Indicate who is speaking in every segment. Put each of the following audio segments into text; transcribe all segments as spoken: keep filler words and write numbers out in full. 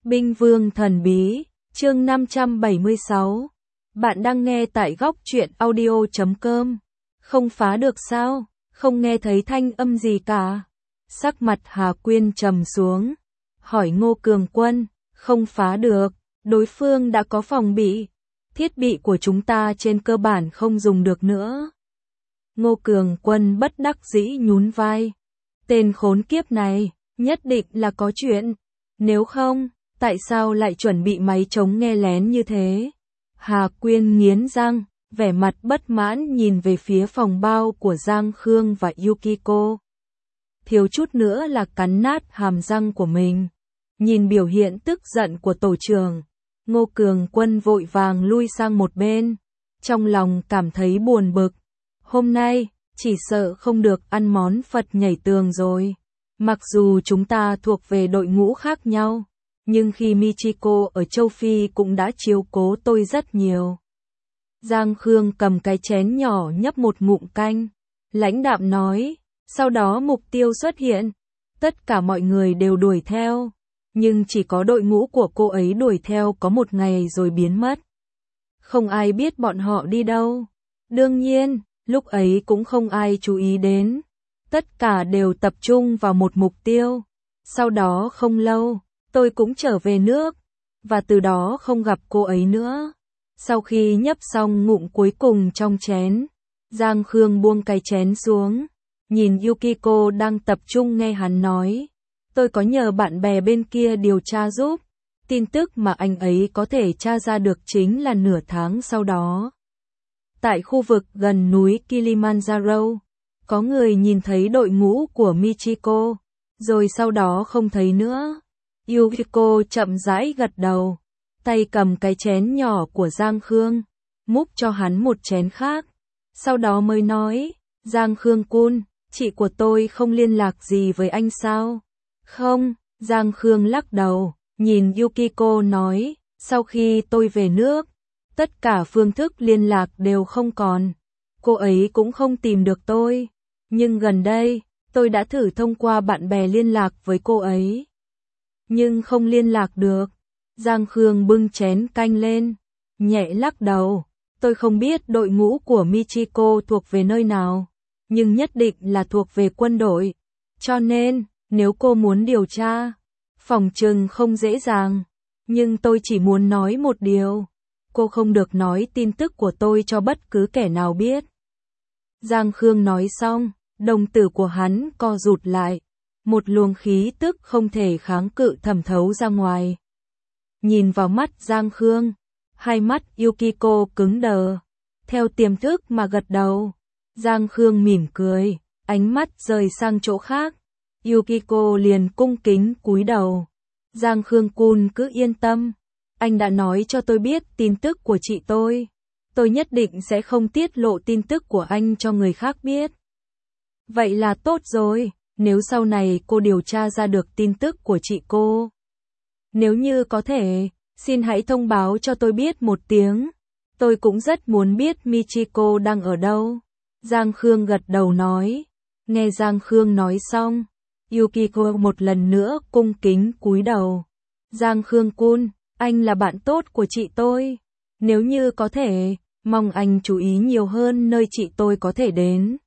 Speaker 1: Binh vương thần bí, chương năm trăm bảy mươi sáu. Bạn đang nghe tại góc truyện audio chấm com. Không phá được sao? Không nghe thấy thanh âm gì cả. Sắc mặt Hà Quyên trầm xuống, hỏi Ngô Cường Quân, không phá được, đối phương đã có phòng bị, thiết bị của chúng ta trên cơ bản không dùng được nữa. Ngô Cường Quân bất đắc dĩ nhún vai, tên khốn kiếp này, nhất định là có chuyện, nếu không, tại sao lại chuẩn bị máy chống nghe lén như thế? Hà Quyên nghiến răng, vẻ mặt bất mãn nhìn về phía phòng bao của Giang Khương và Yukiko. Thiếu chút nữa là cắn nát hàm răng của mình. Nhìn biểu hiện tức giận của tổ trưởng, Ngô Cường Quân vội vàng lui sang một bên, trong lòng cảm thấy buồn bực. Hôm nay, chỉ sợ không được ăn món Phật nhảy tường rồi. Mặc dù chúng ta thuộc về đội ngũ khác nhau, nhưng khi Michiko ở châu Phi cũng đã chiếu cố tôi rất nhiều. Giang Khương cầm cái chén nhỏ nhấp một ngụm canh, lãnh đạm nói, sau đó mục tiêu xuất hiện. Tất cả mọi người đều đuổi theo, nhưng chỉ có đội ngũ của cô ấy đuổi theo có một ngày rồi biến mất. Không ai biết bọn họ đi đâu. Đương nhiên, lúc ấy cũng không ai chú ý đến. Tất cả đều tập trung vào một mục tiêu. Sau đó không lâu, tôi cũng trở về nước, và từ đó không gặp cô ấy nữa. Sau khi nhấp xong ngụm cuối cùng trong chén, Giang Khương buông cái chén xuống, nhìn Yukiko đang tập trung nghe hắn nói. Tôi có nhờ bạn bè bên kia điều tra giúp. Tin tức mà anh ấy có thể tra ra được chính là nửa tháng sau đó. Tại khu vực gần núi Kilimanjaro, có người nhìn thấy đội ngũ của Michiko, rồi sau đó không thấy nữa. Yukiko chậm rãi gật đầu, tay cầm cái chén nhỏ của Giang Khương, múc cho hắn một chén khác. Sau đó mới nói, Giang Khương Kun, chị của tôi không liên lạc gì với anh sao? Không, Giang Khương lắc đầu, nhìn Yukiko nói, sau khi tôi về nước, tất cả phương thức liên lạc đều không còn. Cô ấy cũng không tìm được tôi, nhưng gần đây, tôi đã thử thông qua bạn bè liên lạc với cô ấy, nhưng không liên lạc được. Giang Khương bưng chén canh lên, nhẹ lắc đầu, tôi không biết đội ngũ của Michiko thuộc về nơi nào, nhưng nhất định là thuộc về quân đội, cho nên, nếu cô muốn điều tra, phỏng chừng không dễ dàng, nhưng tôi chỉ muốn nói một điều, cô không được nói tin tức của tôi cho bất cứ kẻ nào biết. Giang Khương nói xong, đồng tử của hắn co rụt lại, một luồng khí tức không thể kháng cự thẩm thấu ra ngoài. Nhìn vào mắt Giang Khương, hai mắt Yukiko cứng đờ, theo tiềm thức mà gật đầu. Giang Khương mỉm cười, ánh mắt rời sang chỗ khác. Yukiko liền cung kính cúi đầu. Giang Khương Kun cứ yên tâm, anh đã nói cho tôi biết tin tức của chị tôi. Tôi nhất định sẽ không tiết lộ tin tức của anh cho người khác biết. Vậy là tốt rồi, nếu sau này cô điều tra ra được tin tức của chị cô, nếu như có thể, xin hãy thông báo cho tôi biết một tiếng. Tôi cũng rất muốn biết Michiko đang ở đâu. Giang Khương gật đầu nói. Nghe Giang Khương nói xong, Yukiko một lần nữa cung kính cúi đầu. Giang Khương Kun, anh là bạn tốt của chị tôi. Nếu như có thể, mong anh chú ý nhiều hơn nơi chị tôi có thể đến.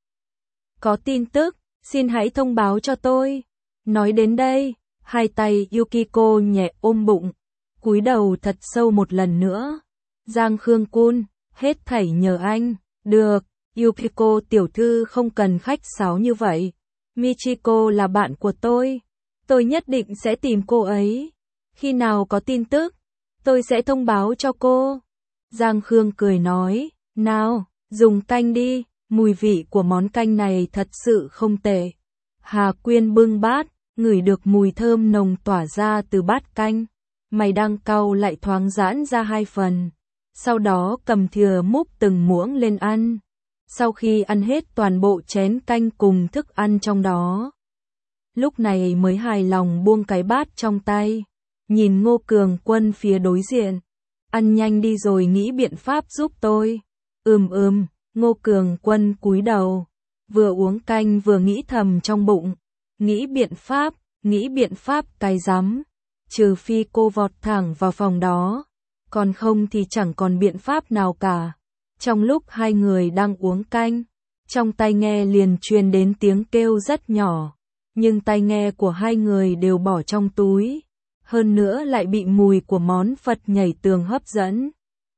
Speaker 1: Có tin tức, xin hãy thông báo cho tôi. Nói đến đây, hai tay Yukiko nhẹ ôm bụng, cúi đầu thật sâu một lần nữa. Giang Khương Kun, hết thảy nhờ anh. Được, Yukiko tiểu thư không cần khách sáo như vậy. Michiko là bạn của tôi. Tôi nhất định sẽ tìm cô ấy. Khi nào có tin tức, tôi sẽ thông báo cho cô. Giang Khương cười nói, nào, dùng canh đi, mùi vị của món canh này thật sự không tệ. Hà Quyên bưng bát, ngửi được mùi thơm nồng tỏa ra từ bát canh. Mày đang cau lại thoáng giãn ra hai phần. Sau đó cầm thìa múc từng muỗng lên ăn. Sau khi ăn hết toàn bộ chén canh cùng thức ăn trong đó, lúc này mới hài lòng buông cái bát trong tay, nhìn Ngô Cường Quân phía đối diện. Ăn nhanh đi rồi nghĩ biện pháp giúp tôi. Ừm ừm, Ngô Cường Quân cúi đầu, vừa uống canh vừa nghĩ thầm trong bụng. Nghĩ biện pháp, nghĩ biện pháp cái rắm. trừ phi cô vọt thẳng vào phòng đó, còn không thì chẳng còn biện pháp nào cả. Trong lúc hai người đang uống canh, trong tai nghe liền truyền đến tiếng kêu rất nhỏ, nhưng tai nghe của hai người đều bỏ trong túi, hơn nữa lại bị mùi của món Phật nhảy tường hấp dẫn,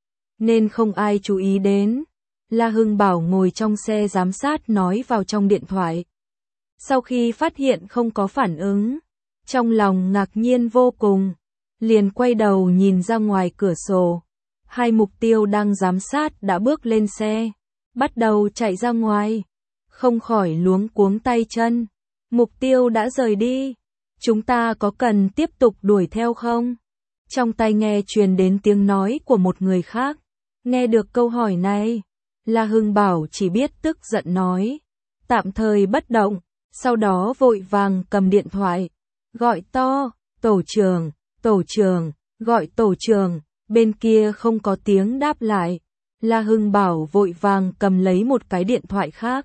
Speaker 1: nên không ai chú ý đến. La Hưng Bảo ngồi trong xe giám sát nói vào trong điện thoại. Sau khi phát hiện không có phản ứng, trong lòng ngạc nhiên vô cùng, liền quay đầu nhìn ra ngoài cửa sổ. Hai mục tiêu đang giám sát đã bước lên xe, bắt đầu chạy ra ngoài, không khỏi luống cuống tay chân. Mục tiêu đã rời đi, chúng ta có cần tiếp tục đuổi theo không? Trong tai nghe truyền đến tiếng nói của một người khác. Nghe được câu hỏi này, La Hưng Bảo chỉ biết tức giận nói, tạm thời bất động, sau đó vội vàng cầm điện thoại, gọi to, tổ trưởng, tổ trưởng, gọi tổ trưởng. Bên kia không có tiếng đáp lại, La Hưng Bảo vội vàng cầm lấy một cái điện thoại khác.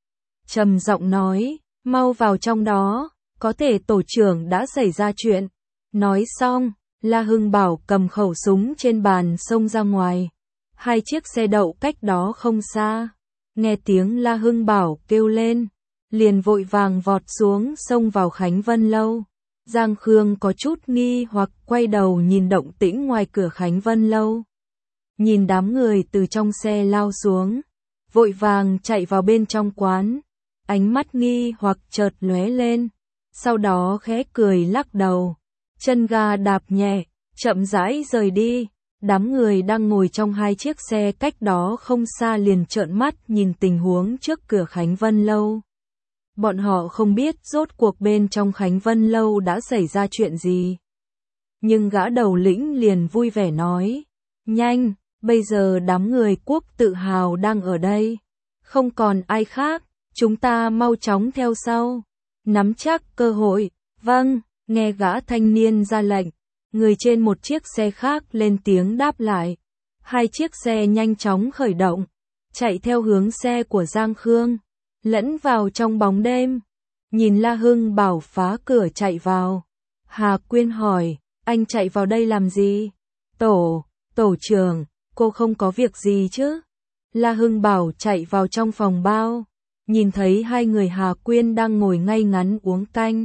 Speaker 1: Trầm giọng nói, mau vào trong đó, có thể tổ trưởng đã xảy ra chuyện. Nói xong, La Hưng Bảo cầm khẩu súng trên bàn xông ra ngoài. Hai chiếc xe đậu cách đó không xa. Nghe tiếng La Hưng Bảo kêu lên, liền vội vàng vọt xuống xông vào Khánh Vân Lâu. Giang Khương có chút nghi hoặc quay đầu nhìn động tĩnh ngoài cửa Khánh Vân Lâu. Nhìn đám người từ trong xe lao xuống, vội vàng chạy vào bên trong quán. Ánh mắt nghi hoặc chợt lóe lên, sau đó khẽ cười lắc đầu, chân ga đạp nhẹ, chậm rãi rời đi. Đám người đang ngồi trong hai chiếc xe cách đó không xa liền trợn mắt nhìn tình huống trước cửa Khánh Vân Lâu. Bọn họ không biết rốt cuộc bên trong Khánh Vân Lâu đã xảy ra chuyện gì. Nhưng gã đầu lĩnh liền vui vẻ nói, nhanh, bây giờ đám người Quốc tự hào đang ở đây, không còn ai khác, chúng ta mau chóng theo sau, nắm chắc cơ hội. Vâng, nghe gã thanh niên ra lệnh, người trên một chiếc xe khác lên tiếng đáp lại. Hai chiếc xe nhanh chóng khởi động, chạy theo hướng xe của Giang Khương, lẫn vào trong bóng đêm. Nhìn La Hưng Bảo phá cửa chạy vào, Hà Quyên hỏi, anh chạy vào đây làm gì? Tổ, tổ trưởng, cô không có việc gì chứ? La Hưng Bảo chạy vào trong phòng bao, nhìn thấy hai người Hà Quyên đang ngồi ngay ngắn uống canh.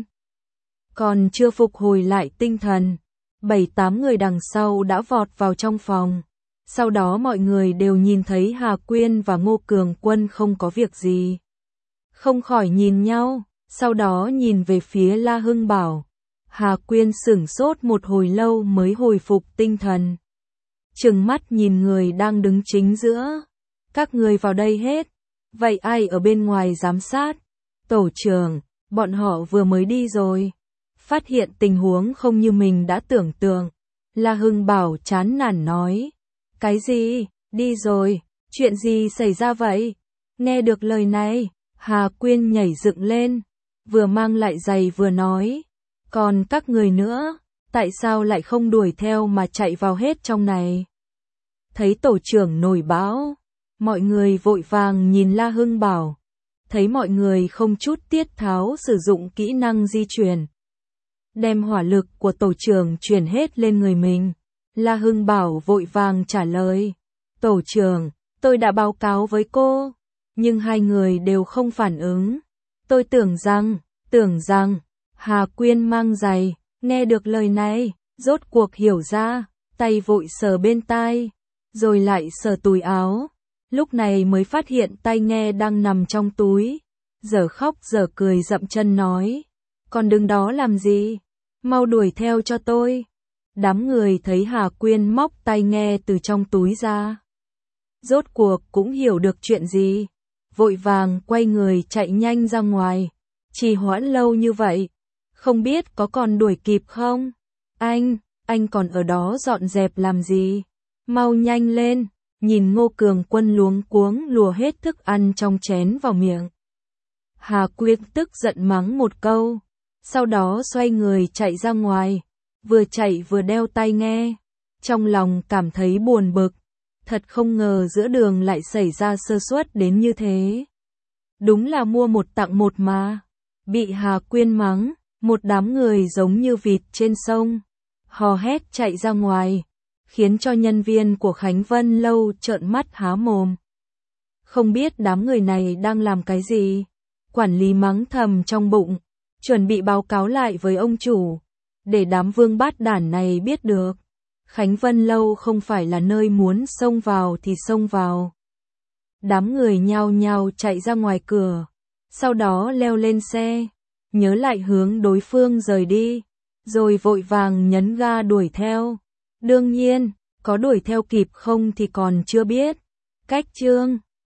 Speaker 1: Còn chưa phục hồi lại tinh thần, bảy tám người đằng sau đã vọt vào trong phòng. Sau đó mọi người đều nhìn thấy Hà Quyên và Ngô Cường Quân không có việc gì. Không khỏi nhìn nhau, sau đó nhìn về phía La Hưng Bảo. Hà Quyên sửng sốt một hồi lâu mới hồi phục tinh thần. Trừng mắt nhìn người đang đứng chính giữa. Các người vào đây hết. Vậy ai ở bên ngoài giám sát? Tổ trưởng, bọn họ vừa mới đi rồi. Phát hiện tình huống không như mình đã tưởng tượng. La Hưng Bảo chán nản nói. Cái gì? Đi rồi? Chuyện gì xảy ra vậy? Nghe được lời này, Hà Quyên nhảy dựng lên, vừa mang lại giày vừa nói. Còn các người nữa, tại sao lại không đuổi theo mà chạy vào hết trong này? Thấy tổ trưởng nổi bão, mọi người vội vàng nhìn La Hưng Bảo. Thấy mọi người không chút tiết tháo sử dụng kỹ năng di chuyển, đem hỏa lực của tổ trưởng chuyển hết lên người mình. La Hưng Bảo vội vàng trả lời, tổ trưởng, tôi đã báo cáo với cô, nhưng hai người đều không phản ứng. Tôi tưởng rằng, tưởng rằng, Hà Quyên mang giày, nghe được lời này, rốt cuộc hiểu ra, tay vội sờ bên tai, rồi lại sờ túi áo. Lúc này mới phát hiện tai nghe đang nằm trong túi, giờ khóc giờ cười dậm chân nói, còn đứng đó làm gì, mau đuổi theo cho tôi. Đám người thấy Hà Quyên móc tai nghe từ trong túi ra, rốt cuộc cũng hiểu được chuyện gì, vội vàng quay người chạy nhanh ra ngoài. Trì hoãn lâu như vậy, không biết có còn đuổi kịp không? Anh, anh còn ở đó dọn dẹp làm gì? Mau nhanh lên. Nhìn Ngô Cường Quân luống cuống lùa hết thức ăn trong chén vào miệng. Hà Quyên tức giận mắng một câu, sau đó xoay người chạy ra ngoài, vừa chạy vừa đeo tai nghe, trong lòng cảm thấy buồn bực, thật không ngờ giữa đường lại xảy ra sơ suất đến như thế. Đúng là mua một tặng một mà. Bị Hà Quyên mắng, một đám người giống như vịt trên sông, hò hét chạy ra ngoài, khiến cho nhân viên của Khánh Vân Lâu trợn mắt há mồm. Không biết đám người này đang làm cái gì? Quản lý mắng thầm trong bụng, chuẩn bị báo cáo lại với ông chủ, để đám vương bát đản này biết được. Khánh Vân Lâu không phải là nơi muốn xông vào thì xông vào. Đám người nhao nhao chạy ra ngoài cửa, sau đó leo lên xe, nhớ lại hướng đối phương rời đi, rồi vội vàng nhấn ga đuổi theo. Đương nhiên, có đuổi theo kịp không thì còn chưa biết. Cách chương